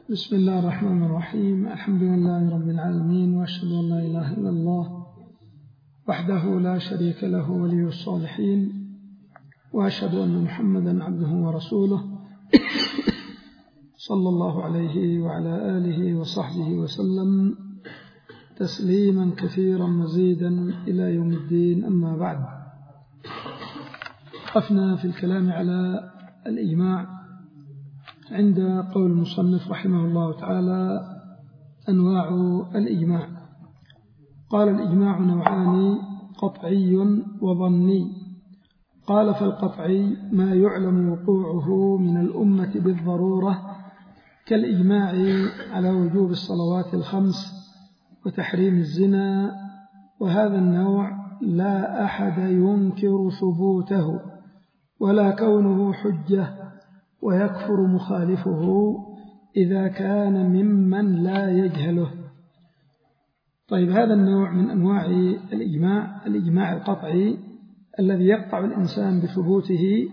بسم الله الرحمن الرحيم. الحمد لله رب العالمين، وأشهد أن لا إله إلا الله وحده لا شريك له ولي الصالحين، وأشهد أن محمدا عبده ورسوله صلى الله عليه وعلى آله وصحبه وسلم تسليما كثيرا مزيدا إلى يوم الدين. أما بعد، وقفنا في الكلام على الإجماع عند قول المصنف رحمه الله تعالى: أنواع الإجماع. قال: الإجماع نوعان، قطعي وظني. قال: فالقطعي ما يعلم وقوعه من الأمة بالضرورة، كالإجماع على وجوب الصلوات الخمس وتحريم الزنا، وهذا النوع لا أحد ينكر ثبوته ولا كونه حجة، ويكفر مخالفه إذا كان ممن لا يجهله. طيب، هذا النوع من أنواع الإجماع القطعي الذي يقطع الإنسان بثبوته،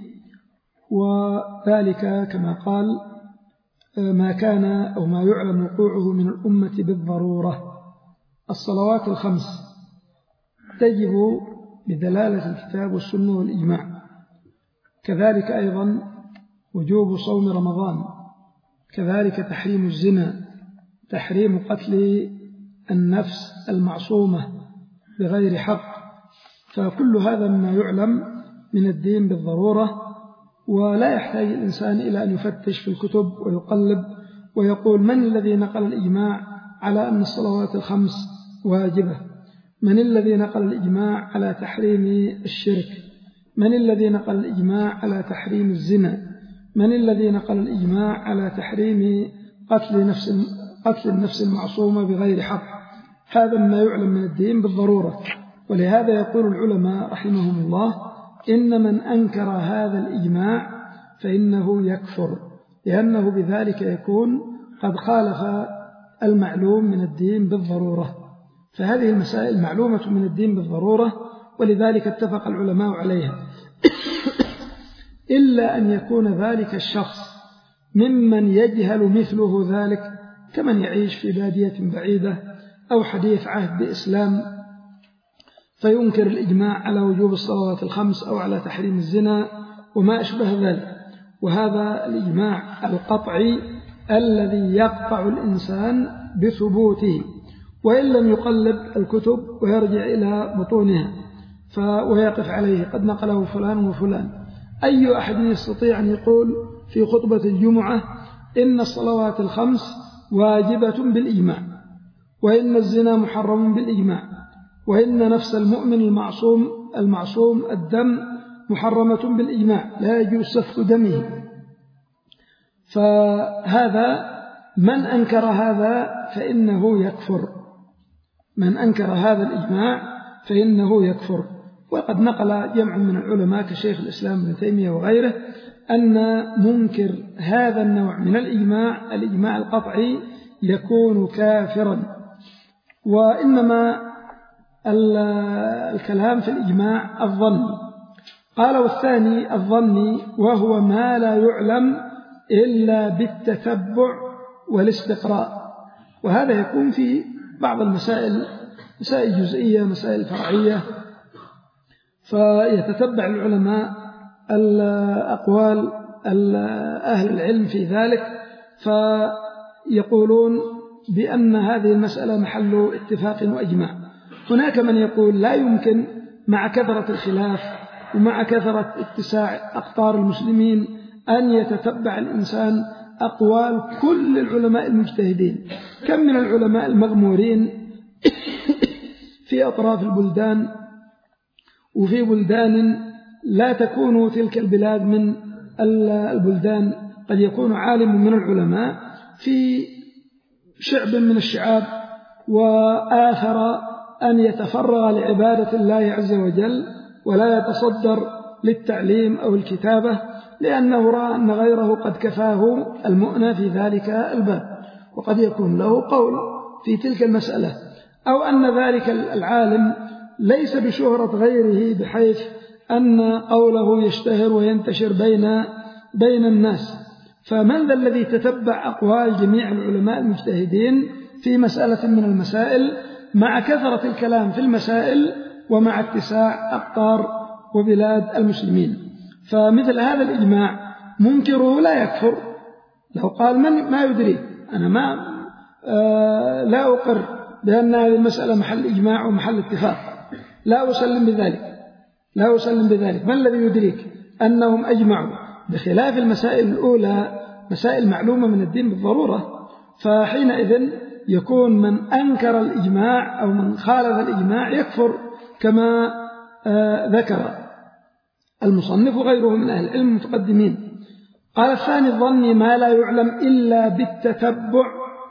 وذلك كما قال: ما كان أو ما يعلم وقوعه من الأمة بالضرورة. الصلوات الخمس تجب بدلالة الكتاب والسنة والإجماع، كذلك أيضا وجوب صوم رمضان، كذلك تحريم الزنا، تحريم قتل النفس المعصومة بغير حق. فكل هذا مما يعلم من الدين بالضرورة، ولا يحتاج الإنسان إلى أن يفتش في الكتب ويقلب ويقول: من الذي نقل الإجماع على أن الصلوات الخمس واجبة؟ من الذي نقل الإجماع على تحريم الشرك؟ من الذي نقل الإجماع على تحريم الزنا؟ من الذي نقل الإجماع على تحريم قتل النفس المعصومة بغير حق؟ هذا ما يعلم من الدين بالضرورة. ولهذا يقول العلماء رحمهم الله: إن من أنكر هذا الإجماع فإنه يكفر، لأنه بذلك يكون قد خالف المعلوم من الدين بالضرورة. فهذه المسائل معلومة من الدين بالضرورة، ولذلك اتفق العلماء عليها، إلا أن يكون ذلك الشخص ممن يجهل مثله ذلك، كمن يعيش في بادية بعيدة أو حديث عهد بإسلام فينكر الإجماع على وجوب الصلوات الخمس أو على تحريم الزنا وما أشبه ذلك. وهذا الإجماع القطعي الذي يقطع الإنسان بثبوته، وإن لم يقلب الكتب ويرجع إلى بطونها ويقف عليه: قد نقله فلان وفلان. أي أحد يستطيع أن يقول في خطبة الجمعة إن الصلوات الخمس واجبة بالإجماع، وإن الزنا محرم بالإجماع، وإن نفس المؤمن المعصوم الدم محرمة بالإجماع، لا يجوز سفك دمه؟ فهذا من أنكر هذا فإنه يكفر، من أنكر هذا الإجماع فإنه يكفر. وقد نقل جمع من العلماء كشيخ الإسلام ابن تيمية وغيره أن منكر هذا النوع من الإجماع القطعي يكون كافرا. وإنما الكلام في الإجماع الظني. قال: والثاني الظني، وهو ما لا يعلم إلا بالتتبع والاستقراء. وهذا يكون في بعض المسائل، مسائل جزئية، مسائل فرعية، فيتتبع العلماء الأقوال أهل العلم في ذلك، فيقولون بأن هذه المسألة محل اتفاق وإجماع. هناك من يقول لا يمكن مع كثرة الخلاف ومع كثرة اتساع أقطار المسلمين أن يتتبع الإنسان أقوال كل العلماء المجتهدين. كم من العلماء المغمورين في أطراف البلدان، وفي بلدان لا تكون تلك البلاد من البلدان، قد يكون عالم من العلماء في شعب من الشعاب وآخر أن يتفرغ لعبادة الله عز وجل ولا يتصدر للتعليم أو الكتابة، لأنه رأى أن غيره قد كفاه المؤنة في ذلك الباب، وقد يكون له قول في تلك المسألة، أو أن ذلك العالم ليس بشهرة غيره بحيث أن قوله يشتهر وينتشر بين الناس، فمن ذا الذي تتبع أقوال جميع العلماء المجتهدين في مسألة من المسائل مع كثرة الكلام في المسائل ومع اتساع أقطار وبلاد المسلمين؟ فمثل هذا الإجماع منكره لا يكفر لو قال ما يدري، أنا لا أقر بأن هذه المسألة محل إجماع ومحل اتفاق، لا أسلم بذلك. ما الذي يدريك أنهم أجمعوا؟ بخلاف المسائل الأولى مسائل معلومة من الدين بالضرورة، فحينئذ يكون من أنكر الإجماع أو من خالف الإجماع يكفر كما ذكر المصنف وغيره من أهل العلم المتقدمين. قال الثاني الظن ما لا يعلم إلا بالتتبع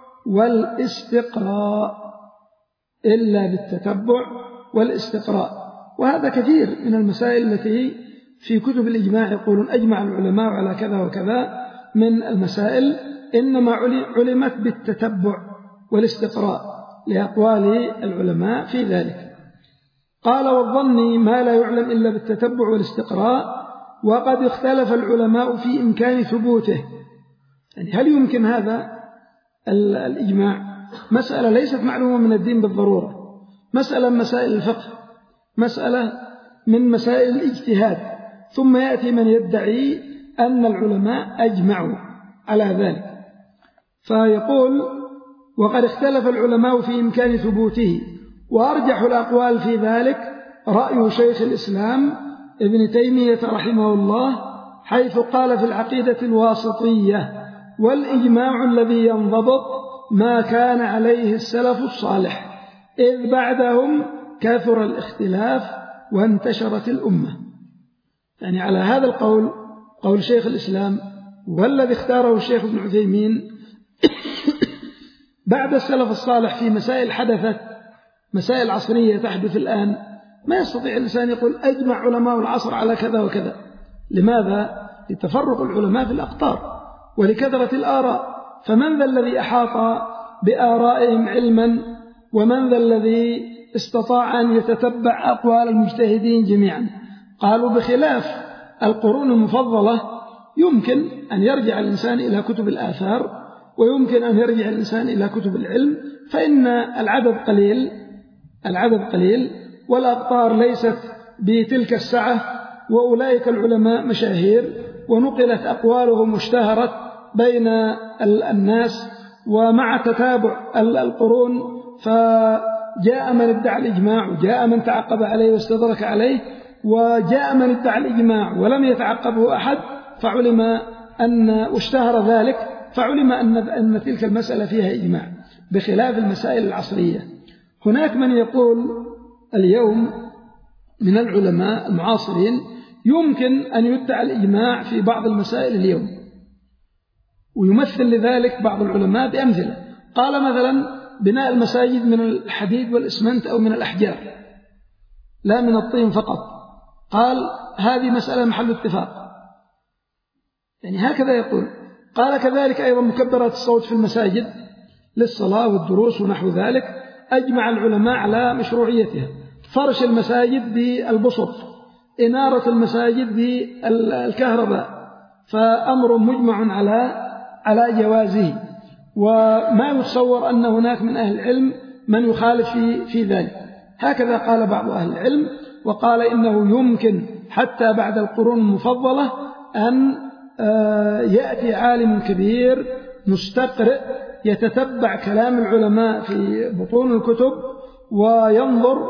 والاستقراء، وهذا كثير من المسائل التي في كتب الإجماع يقولون أجمع العلماء على كذا وكذا من المسائل إنما علمت بالتتبع والاستقراء لأقوال العلماء في ذلك. قال والظن ما لا يعلم إلا بالتتبع والاستقراء وقد اختلف العلماء في إمكان ثبوته. يعني هل يمكن هذا الإجماع؟ مسألة ليست معلومة من الدين بالضرورة، مسألة من مسائل الفقه، مسألة من مسائل الاجتهاد، ثم يأتي من يدعي أن العلماء أجمعوا على ذلك، فيقول وقد اختلف العلماء في إمكان ثبوته، وأرجح الأقوال في ذلك رأي شيخ الإسلام ابن تيمية رحمه الله حيث قال في العقيدة الواسطية والإجماع الذي ينضبط ما كان عليه السلف الصالح إذ بعدهم كثر الاختلاف وانتشرت الأمة. يعني على هذا القول قول شيخ الإسلام والذي اختاره الشيخ ابن عثيمين بعد السلف الصالح في مسائل حدثت، مسائل عصرية تحدث الآن، ما يستطيع الإنسان يقول أجمع علماء العصر على كذا وكذا. لماذا؟ لتفرق العلماء في الأقطار ولكثرة الآراء، فمن ذا الذي أحاط بآرائهم علما، ومن ذا الذي استطاع أن يتتبع أقوال المجتهدين جميعا؟ قالوا بخلاف القرون المفضلة يمكن أن يرجع الإنسان إلى كتب الآثار، ويمكن أن يرجع الإنسان إلى كتب العلم، فإن العدد قليل والأقطار ليست بتلك السعة، وأولئك العلماء مشاهير ونقلت أقوالهم واشتهرت بين الناس، ومع تتابع القرون فجاء من ادعى الإجماع وجاء من تعقب عليه واستدرك عليه، وجاء من ادعى الإجماع ولم يتعقبه أحد فعلم أن واشتهر ذلك، فعلم أن تلك المسألة فيها إجماع، بخلاف المسائل العصرية. هناك من يقول اليوم من العلماء المعاصرين يمكن أن يدعى الإجماع في بعض المسائل اليوم، ويمثل لذلك بعض العلماء بأمثلة. قال مثلا بناء المساجد من الحديد والإسمنت أو من الأحجار لا من الطين فقط، قال هذه مسألة محل اتفاق، يعني هكذا يقول. قال كذلك أيضا مكبرات الصوت في المساجد للصلاة والدروس ونحو ذلك أجمع العلماء على مشروعيتها، فرش المساجد بالبسط، إنارة المساجد بالكهرباء، فأمر مجمع على جوازه، وما يتصور أن هناك من أهل العلم من يخالف في ذلك. هكذا قال بعض أهل العلم، وقال إنه يمكن حتى بعد القرون المفضلة أن يأتي عالم كبير مستقرئ يتتبع كلام العلماء في بطون الكتب وينظر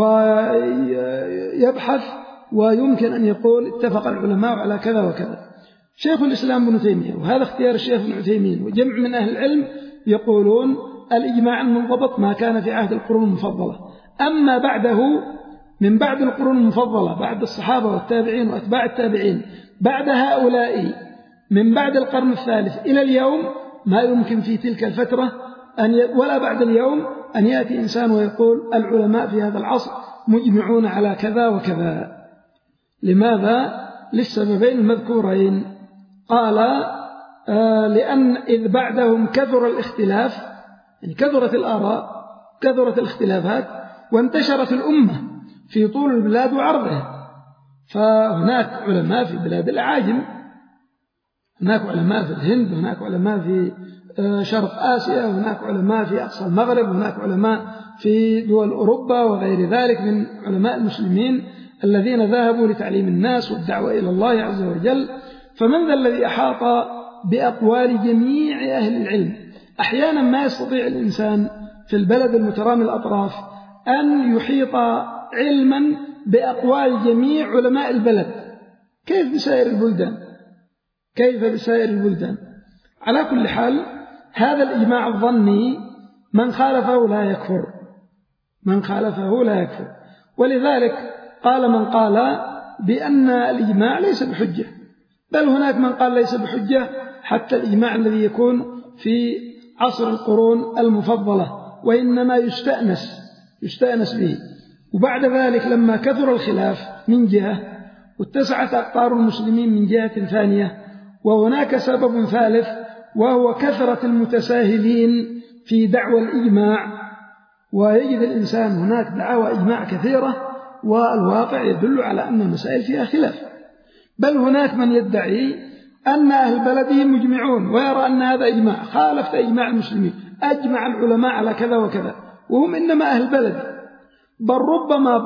ويبحث، ويمكن أن يقول اتفق العلماء على كذا وكذا. شيخ الإسلام ابن تيمية، وهذا اختيار الشيخ ابن عثيمين وجمع من أهل العلم، يقولون الإجماع المنضبط ما كان في عهد القرون المفضلة، أما بعده من بعد القرون المفضلة، بعد الصحابة والتابعين وأتباع التابعين، بعد هؤلاء من بعد القرن الثالث إلى اليوم ما يمكن في تلك الفترة ولا بعد اليوم أن يأتي إنسان ويقول العلماء في هذا العصر مجمعون على كذا وكذا. لماذا؟ للسببين المذكورين. قال لأن إذ بعدهم كثر الاختلاف، يعني كثرت الآراء، كثرت الاختلافات، وانتشرت الأمة في طول البلاد وعرضها، فهناك علماء في بلاد الأعاجم هناك علماء في الهند، هناك علماء في شرق آسيا، هناك علماء في أقصى المغرب، هناك علماء في دول أوروبا وغير ذلك من علماء المسلمين الذين ذهبوا لتعليم الناس والدعوة إلى الله عز وجل. فمن ذا الذي أحاط بأقوال جميع أهل العلم؟ أحيانا ما يستطيع الإنسان في البلد المترامي الأطراف أن يحيط علما بأقوال جميع علماء البلد. كيف بسائر البلدان؟ كيف بسائر البلدان؟ على كل حال هذا الإجماع الظني من خالفه لا يكفر، من خالفه لا يكفر. ولذلك قال من قال بأن الإجماع ليس بحجة، بل هناك من قال ليس بحجة حتى الإجماع الذي يكون في عصر القرون المفضلة، وإنما يستأنس به. وبعد ذلك لما كثر الخلاف من جهة واتسعت أقطار المسلمين من جهة ثانية، وهناك سبب ثالث وهو كثرة المتساهلين في دعوى الإجماع، ويجد الإنسان هناك دعاوى إجماع كثيرة والواقع يدل على أن المسائل فيها خلاف. بل هناك من يدعي أن أهل بلده مجمعون ويرى أن هذا إجماع خالف إجماع المسلمين، أجمع العلماء على كذا وكذا، وهم إنما أهل بلده، بل ربما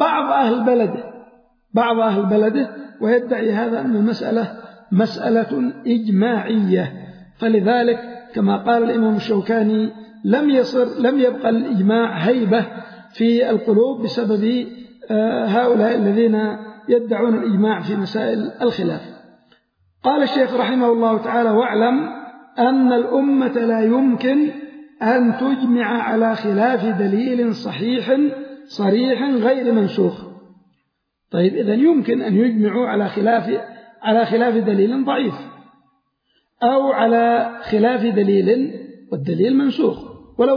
بعض أهل بلده ويدعي هذا أن المسألة مسألة إجماعية. فلذلك كما قال الإمام الشوكاني لم يبقى الإجماع هيبة في القلوب بسبب هؤلاء الذين يدعون الإجماع في مسائل الخلاف. قال الشيخ رحمه الله تعالى: واعلم أن الأمة لا يمكن أن تجمع على خلاف دليل صريح غير منسوخ. طيب إذن يمكن أن يجمعوا على خلاف دليل ضعيف، أو على خلاف دليل والدليل منسوخ ولو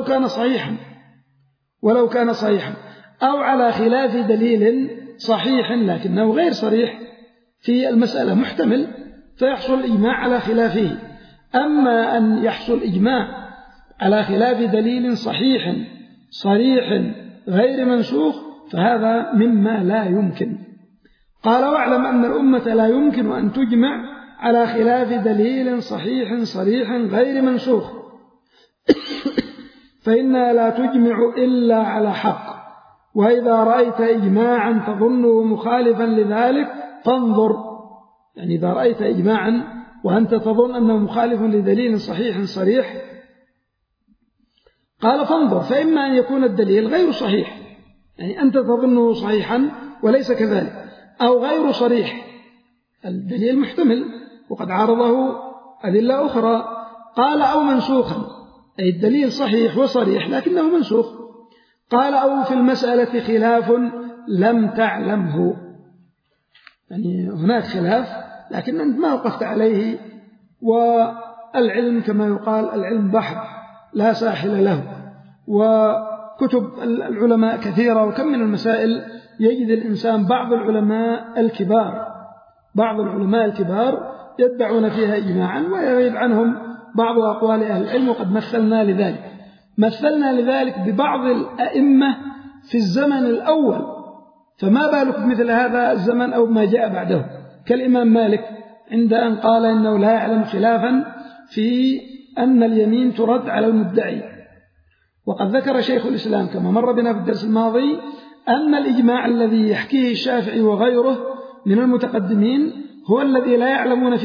كان صحيحا، أو على خلاف دليل صحيح لكنه غير صريح في المسألة محتمل فيحصل الإجماع على خلافه. أما أن يحصل إجماع على خلاف دليل صريح غير منسوخ فهذا مما لا يمكن. قال: واعلم أن الأمة لا يمكن أن تجمع على خلاف دليل صريح غير منسوخ، فإنها لا تجمع إلا على حق، وإذا رأيت إجماعا تظنه مخالفا لذلك فانظر. يعني إذا رأيت إجماعا وأنت تظن أنه مخالف لدليل صريح قال فانظر، فإما أن يكون الدليل غير صحيح، يعني أنت تظنه صحيحا وليس كذلك، أو غير صريح، الدليل محتمل وقد عارضه أدلة أخرى. قال: أو منسوخا، أي الدليل صحيح وصريح لكنه منسوخ. قال: أو في المسألة خلاف لم تعلمه، يعني هناك خلاف لكن أنت ما وقفت عليه، والعلم كما يقال العلم بحر لا ساحل له، وكتب العلماء كثيرة، وكم من المسائل يجد الإنسان بعض العلماء الكبار يدعون فيها إجماعا ويغيب عنهم بعض أقوال أهل العلم، وقد مثلنا لذلك ببعض الأئمة في الزمن الأول، فما بالك مثل هذا الزمن أو ما جاء بعده، كالإمام مالك عند أن قال إنه لا يعلم خلافا في أن اليمين ترد على المدعي. وقد ذكر شيخ الإسلام كما مر بنا في الدرس الماضي أن الإجماع الذي يحكيه الشافعي وغيره من المتقدمين هو الذي لا يعلمون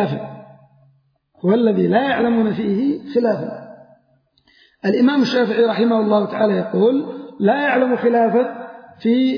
فيه خلافا. الإمام الشافعي رحمه الله تعالى يقول: لا يعلم خلافه في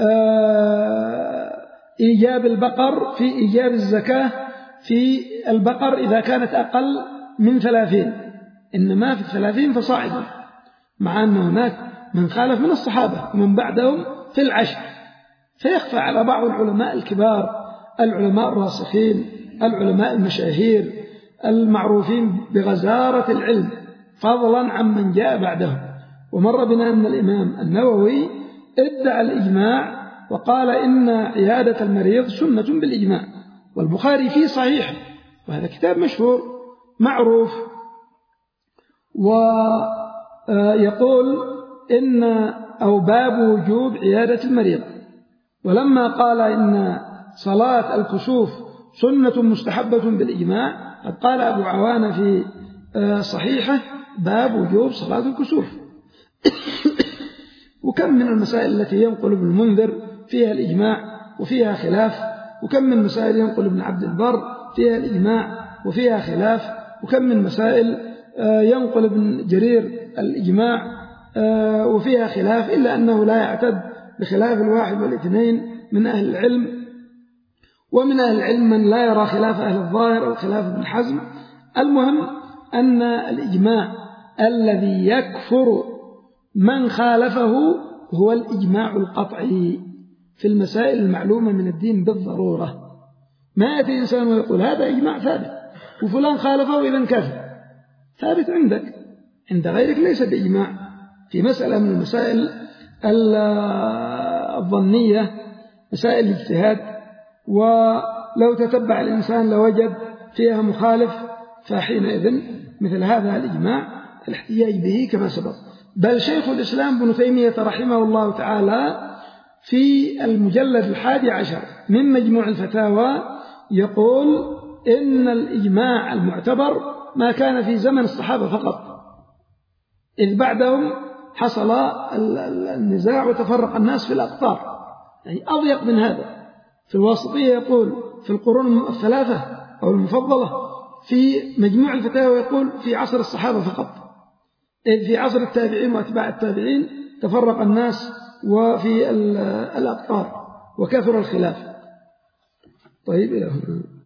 إيجاب البقر، في إيجاب الزكاة في البقر إذا كانت أقل من 30، إنما في 30 فصاعدا، مع أن هناك من خالف من الصحابة ومن بعدهم في 10. فيخفى على بعض العلماء الكبار، العلماء الراسخين، العلماء المشاهير المعروفين بغزارة العلم فضلا عن من جاء بعدهم. ومر بنا أن الإمام النووي ادعى الإجماع وقال إن عيادة المريض سنة بالإجماع، والبخاري فيه صحيح، وهذا كتاب مشهور معروف، ويقول إن أو باب وجوب عيادة المريض. ولما قال إن صلاة الكسوف سنة مستحبة بالإجماع قد قال أبو عوانة في صحيحه باب وجوب صلاة الكسوف. وكم من المسائل التي ينقل ابن المنذر فيها الإجماع وفيها خلاف، وكم من مسائل ينقل ابن عبد البر فيها الإجماع وفيها خلاف، وكم من مسائل ينقل ابن جرير الإجماع وفيها خلاف، إلا أنه لا يعتد بخلاف الواحد والاثنين من أهل العلم. ومن أهل العلم من لا يرى خلاف أهل الظاهر أو خلاف ابن حزم. المهم أن الإجماع الذي يكفر من خالفه هو الإجماع القطعي في المسائل المعلومة من الدين بالضرورة. ما يأتي إنسان ويقول هذا إجماع ثابت وفلان خالفه إذن كفر، ثابت عندك، عند غيرك ليس بإجماع. في مسألة من المسائل الظنية، مسائل الاجتهاد، ولو تتبع الإنسان لوجد فيها مخالف، فحينئذ مثل هذا الإجماع الاحتجاج به كما سبق. بل شيخ الإسلام ابن تيمية رحمه الله تعالى في المجلد 11 من مجموع الفتاوى يقول إن الإجماع المعتبر ما كان في زمن الصحابة فقط، إذ بعدهم حصل النزاع وتفرق الناس في الأقطار، يعني أضيق من هذا. في الواسطية يقول في القرون الثلاثة أو المفضلة، في مجموع الفتاوى يقول في عصر الصحابة فقط، إذ في عصر التابعين وأتباع التابعين تفرق الناس وفي الأقطار وكثر الخلاف. طيب إلى هنا.